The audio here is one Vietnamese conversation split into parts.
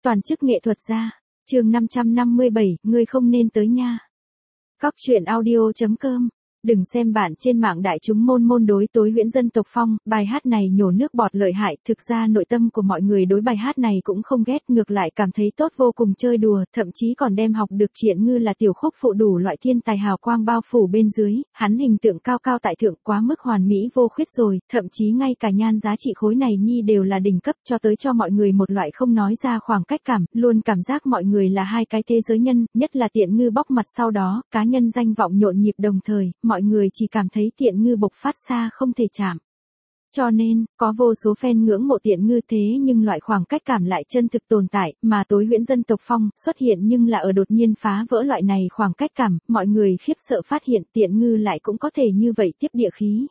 Toàn chức nghệ thuật gia. Chương 557, ngươi không nên tới nha. Góc truyện audio.com. Đừng xem bạn trên mạng đại chúng môn đối tối huyễn dân tộc Phong, bài hát này nhổ nước bọt lợi hại, thực ra nội tâm của mọi người đối bài hát này cũng không ghét, ngược lại cảm thấy tốt vô cùng chơi đùa, thậm chí còn đem học được Triển Ngư là tiểu khúc phụ đủ loại thiên tài hào quang bao phủ bên dưới, hắn hình tượng cao cao tại thượng quá mức hoàn mỹ vô khuyết rồi, thậm chí ngay cả nhan giá trị khối này nhi đều là đỉnh cấp, cho tới cho mọi người một loại không nói ra khoảng cách cảm, luôn cảm giác mọi người là hai cái thế giới nhân, nhất là Tiện Ngư bóc mặt sau đó, cá nhân danh vọng nhộn nhịp đồng thời, mọi người chỉ cảm thấy Tiện Ngư bộc phát xa không thể chạm. Cho nên, có vô số fan ngưỡng mộ Tiện Ngư thế nhưng loại khoảng cách cảm lại chân thực tồn tại, mà tối huyễn dân tộc Phong xuất hiện nhưng là ở đột nhiên phá vỡ loại này khoảng cách cảm, mọi người khiếp sợ phát hiện Tiện Ngư lại cũng có thể như vậy tiếp địa khí.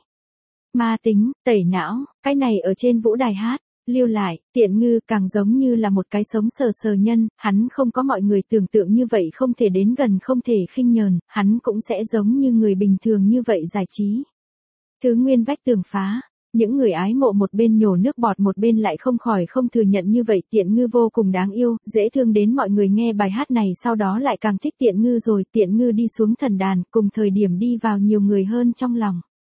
Ma tính, tẩy não, cái này ở trên vũ đài hát. Lưu lại, Tiện Ngư càng giống như là một cái sống sờ nhân, hắn không có mọi người tưởng tượng như vậy không thể đến gần không thể khinh nhờn, hắn cũng sẽ giống như người bình thường như vậy giải trí. Thứ nguyên vách tường phá, những người ái mộ một bên nhổ nước bọt một bên lại không khỏi không thừa nhận như vậy Tiện Ngư vô cùng đáng yêu, dễ thương đến mọi người nghe bài hát này sau đó lại càng thích Tiện Ngư rồi, Tiện Ngư đi xuống thần đàn, cùng thời điểm đi vào nhiều người hơn trong lòng.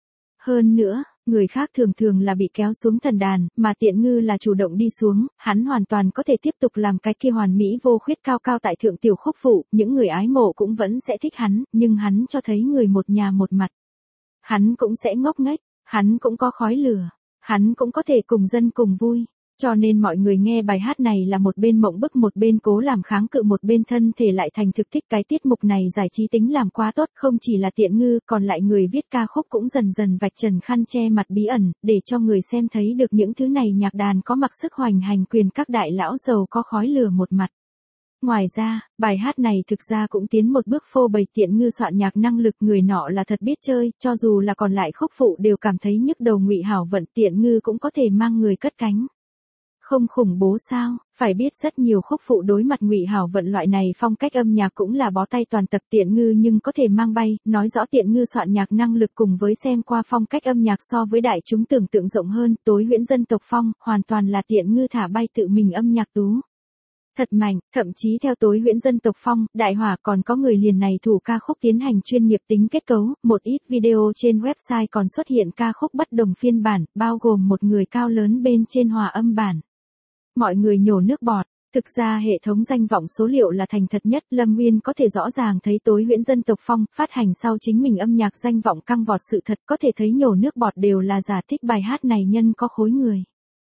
Hơn nữa, người khác thường là bị kéo xuống thần đàn, mà Tiện Ngư là chủ động đi xuống, hắn hoàn toàn có thể tiếp tục làm cái kia hoàn mỹ vô khuyết cao cao tại thượng tiểu khúc phụ, những người ái mộ cũng vẫn sẽ thích hắn, nhưng hắn cho thấy người một nhà một mặt. Hắn cũng sẽ ngốc nghếch, hắn cũng có khói lửa, hắn cũng có thể cùng dân cùng vui. Cho nên mọi người nghe bài hát này là một bên mộng bức một bên cố làm kháng cự một bên thân thể lại thành thực thích cái tiết mục này giải trí tính làm quá tốt, không chỉ là Tiện Ngư, còn lại người viết ca khúc cũng dần dần vạch trần khăn che mặt bí ẩn, để cho người xem thấy được những thứ này nhạc đàn có mặc sức hoành hành quyền các đại lão giàu có khói lửa một mặt. Ngoài ra, bài hát này thực ra cũng tiến một bước phô bày Tiện Ngư soạn nhạc năng lực, người nọ là thật biết chơi, cho dù là còn lại khúc phụ đều cảm thấy nhức đầu. Ngụy Hảo Vận Tiện Ngư cũng có thể mang người cất cánh. Không khủng bố sao? Phải biết rất nhiều khúc phụ đối mặt Ngụy Hảo Vận loại này phong cách âm nhạc cũng là bó tay toàn tập, Tiện Ngư nhưng có thể mang bay, nói rõ Tiện Ngư soạn nhạc năng lực cùng với xem qua phong cách âm nhạc so với đại chúng tưởng tượng rộng hơn, tối huyễn dân tộc Phong, hoàn toàn là Tiện Ngư thả bay tự mình âm nhạc tú. Thật mạnh, thậm chí theo tối huyễn dân tộc Phong, Đại Hỏa còn có người liền này thủ ca khúc tiến hành chuyên nghiệp tính kết cấu, một ít video trên website còn xuất hiện ca khúc bất đồng phiên bản, bao gồm một người cao lớn bên trên hòa âm bản. Mọi người nhổ nước bọt, thực ra hệ thống danh vọng số liệu là thành thật nhất, Lâm Nguyên có thể rõ ràng thấy tối huyễn dân tộc Phong phát hành sau chính mình âm nhạc danh vọng căng vọt, sự thật có thể thấy nhổ nước bọt đều là giả, thích bài hát này nhân có khối người.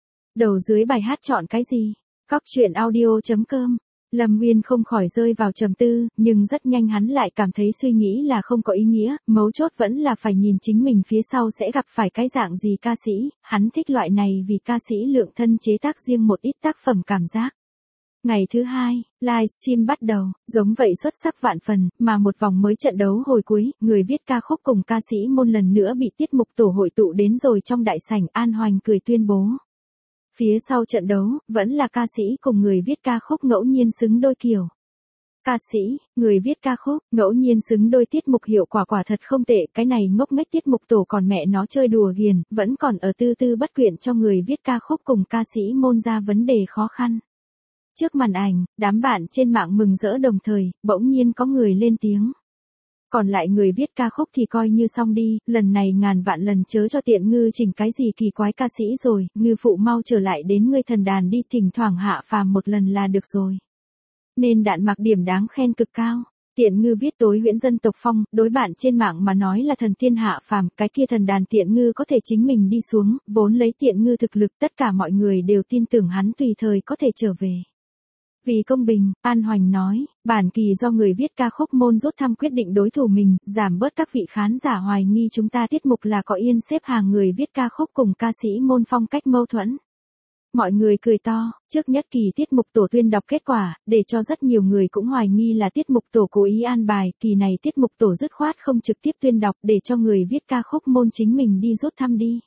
Đầu dưới bài hát chọn cái gì? Góc truyện audio.com. Lâm Nguyên không khỏi rơi vào trầm tư, nhưng rất nhanh hắn lại cảm thấy suy nghĩ là không có ý nghĩa, mấu chốt vẫn là phải nhìn chính mình phía sau sẽ gặp phải cái dạng gì ca sĩ, hắn thích loại này vì ca sĩ lượng thân chế tác riêng một ít tác phẩm cảm giác. Ngày thứ hai, livestream bắt đầu, giống vậy xuất sắc vạn phần, mà một vòng mới trận đấu hồi cuối, người viết ca khúc cùng ca sĩ môn lần nữa bị tiết mục tổ hội tụ đến rồi trong đại sảnh. An Hoành cười tuyên bố. Phía sau trận đấu, vẫn là ca sĩ cùng người viết ca khúc ngẫu nhiên xứng đôi kiểu. Ca sĩ, người viết ca khúc, ngẫu nhiên xứng đôi tiết mục hiệu quả thật không tệ, cái này ngốc nghếch tiết mục tổ còn mẹ nó chơi đùa ghiền, vẫn còn ở tư bất quyện cho người viết ca khúc cùng ca sĩ môn ra vấn đề khó khăn. Trước màn ảnh, đám bạn trên mạng mừng rỡ đồng thời, bỗng nhiên có người lên tiếng. Còn lại người viết ca khúc thì coi như xong đi, lần này ngàn vạn lần chớ cho Tiện Ngư chỉnh cái gì kỳ quái ca sĩ rồi, Ngư phụ mau trở lại đến ngươi thần đàn đi, thỉnh thoảng hạ phàm một lần là được rồi. Nên đạn mặc điểm đáng khen cực cao. Tiện Ngư viết tối huyễn dân tộc Phong, đối bạn trên mạng mà nói là thần tiên hạ phàm, cái kia thần đàn Tiện Ngư có thể chính mình đi xuống, vốn lấy Tiện Ngư thực lực tất cả mọi người đều tin tưởng hắn tùy thời có thể trở về. Vì công bình, An Hoành nói, bản kỳ do người viết ca khúc môn rút thăm quyết định đối thủ mình, giảm bớt các vị khán giả hoài nghi chúng ta tiết mục là có yên xếp hàng người viết ca khúc cùng ca sĩ môn phong cách mâu thuẫn. Mọi người cười to, trước nhất kỳ tiết mục tổ tuyên đọc kết quả, để cho rất nhiều người cũng hoài nghi là tiết mục tổ cố ý an bài, kỳ này tiết mục tổ dứt khoát không trực tiếp tuyên đọc để cho người viết ca khúc môn chính mình đi rút thăm đi.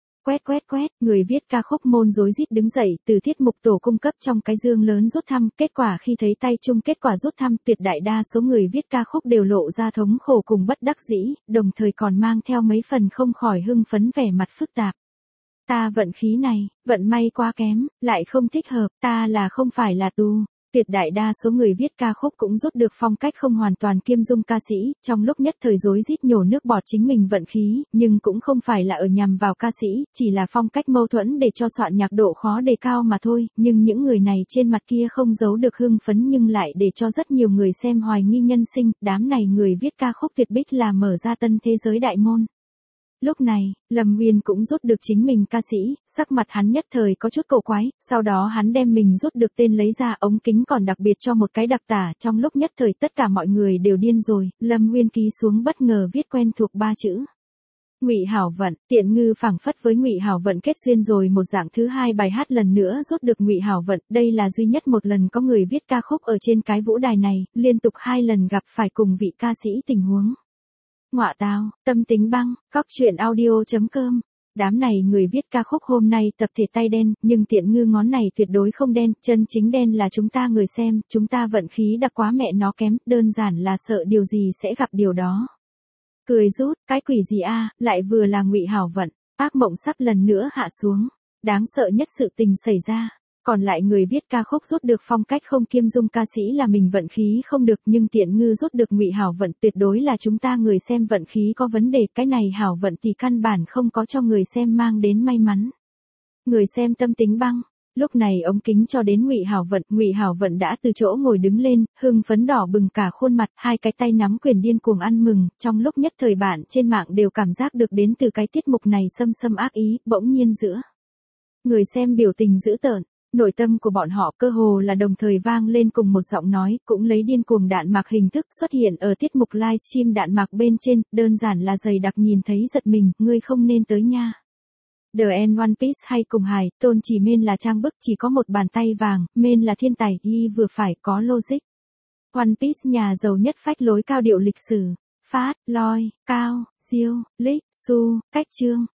Quét, người viết ca khúc môn rối rít đứng dậy, từ tiết mục tổ cung cấp trong cái dương lớn rút thăm, kết quả khi thấy tay chung kết quả rút thăm, tuyệt đại đa số người viết ca khúc đều lộ ra thống khổ cùng bất đắc dĩ, đồng thời còn mang theo mấy phần không khỏi hưng phấn vẻ mặt phức tạp. Ta vận khí này, vận may quá kém, lại không thích hợp, ta là không phải là tu. Tuyệt đại đa số người viết ca khúc cũng rút được phong cách không hoàn toàn kiêm dung ca sĩ, trong lúc nhất thời rối rít nhổ nước bọt chính mình vận khí, nhưng cũng không phải là ở nhằm vào ca sĩ, chỉ là phong cách mâu thuẫn để cho soạn nhạc độ khó đề cao mà thôi, nhưng những người này trên mặt kia không giấu được hưng phấn nhưng lại để cho rất nhiều người xem hoài nghi nhân sinh, đám này người viết ca khúc tuyệt bích là mở ra tân thế giới đại môn. Lúc này, Lâm Nguyên cũng rút được chính mình ca sĩ, sắc mặt hắn nhất thời có chút cổ quái, sau đó hắn đem mình rút được tên lấy ra ống kính còn đặc biệt cho một cái đặc tả, trong lúc nhất thời tất cả mọi người đều điên rồi, Lâm Nguyên ký xuống bất ngờ viết quen thuộc 3 chữ. Ngụy Hảo Vận, Tiện Ngư phảng phất với Ngụy Hảo Vận kết duyên rồi một dạng thứ hai bài hát lần nữa rút được Ngụy Hảo Vận, đây là duy nhất một lần có người viết ca khúc ở trên cái vũ đài này, liên tục 2 lần gặp phải cùng vị ca sĩ tình huống. Ngọa tao, tâm tính băng, cóc truyện audio.com. Đám này người viết ca khúc hôm nay tập thể tay đen, nhưng Tiện Ngư ngón này tuyệt đối không đen, chân chính đen là chúng ta người xem, chúng ta vận khí đặc quá mẹ nó kém, đơn giản là sợ điều gì sẽ gặp điều đó. Cười rút, cái quỷ gì a, lại vừa là Ngụy Hảo Vận, ác mộng sắp lần nữa hạ xuống. Đáng sợ nhất sự tình xảy ra. Còn lại người viết ca khúc rút được phong cách không kiêm dung ca sĩ là mình vận khí không được, nhưng Tiện Ngư rút được Ngụy Hảo Vận tuyệt đối là chúng ta người xem vận khí có vấn đề, cái này hảo vận thì căn bản không có cho người xem mang đến may mắn. Người xem tâm tính băng. Lúc này ống kính cho đến Ngụy Hảo Vận đã từ chỗ ngồi đứng lên, hưng phấn đỏ bừng cả khuôn mặt, hai cái tay nắm quyền điên cuồng ăn mừng, trong lúc nhất thời bạn trên mạng đều cảm giác được đến từ cái tiết mục này xâm xâm ác ý, bỗng nhiên giữa người xem biểu tình dữ tợn. Nội tâm của bọn họ cơ hồ là đồng thời vang lên cùng một giọng nói, cũng lấy điên cuồng đạn mạc hình thức xuất hiện ở tiết mục livestream đạn mạc bên trên, đơn giản là dày đặc nhìn thấy giật mình, ngươi không nên tới nha. The End One Piece hay cùng hài, tôn chỉ men là trang bức chỉ có một bàn tay vàng, men là thiên tài, y vừa phải có logic. One Piece nhà giàu nhất phách lối cao điệu lịch sử, phát, loi, cao, diêu, lích, su, cách chương.